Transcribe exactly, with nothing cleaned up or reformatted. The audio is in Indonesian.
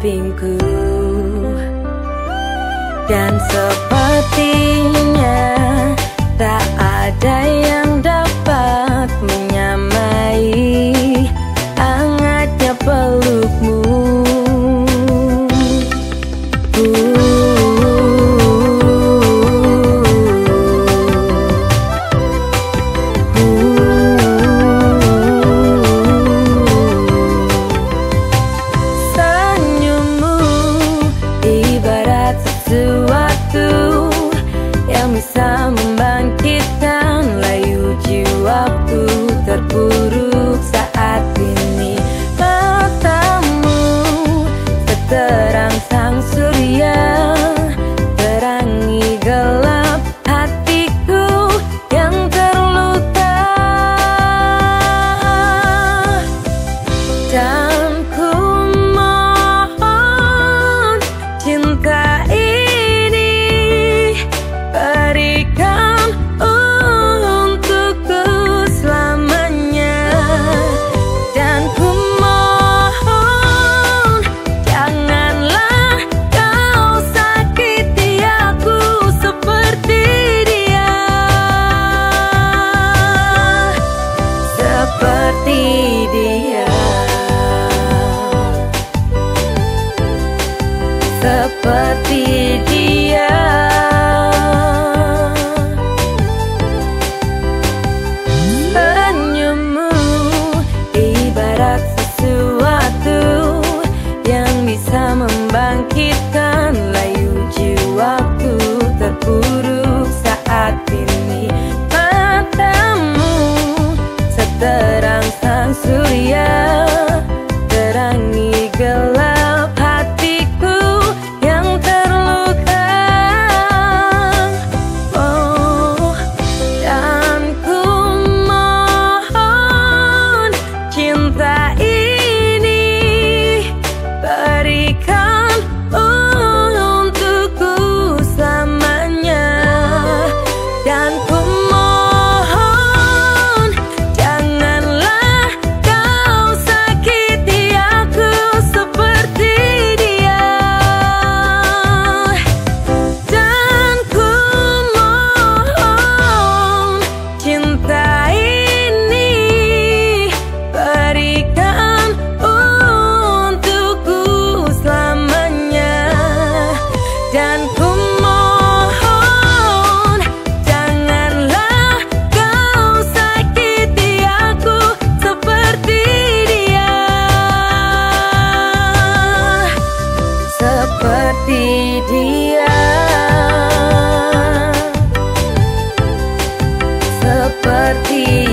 sampingku. Dan sepertinya tak ada yang dapat menyamai hangatnya pelukmu. Bisa membangkitkan layu jiwaku terpuruk saat ini. Matamu seterang sang surya, terangi gelap hatiku yang terluka. Dan ku mohon cinta berikan untukku selamanya. Dan ku mohon janganlah kau sakiti aku seperti dia. Seperti dia. Seperti dia. Bisa membangkitkan layu jiwaku terpuruk saat ini. Matamu seterang sang surya, terangi gelap hatiku yang terluka. Oh, dan ku mohon cinta berikan untukku selamanya. Dan ku mohon janganlah kau sakiti aku seperti dia. Dan ku mohon cinta ini berikan dan ku mohon janganlah kau sakiti aku seperti dia. Seperti dia. Seperti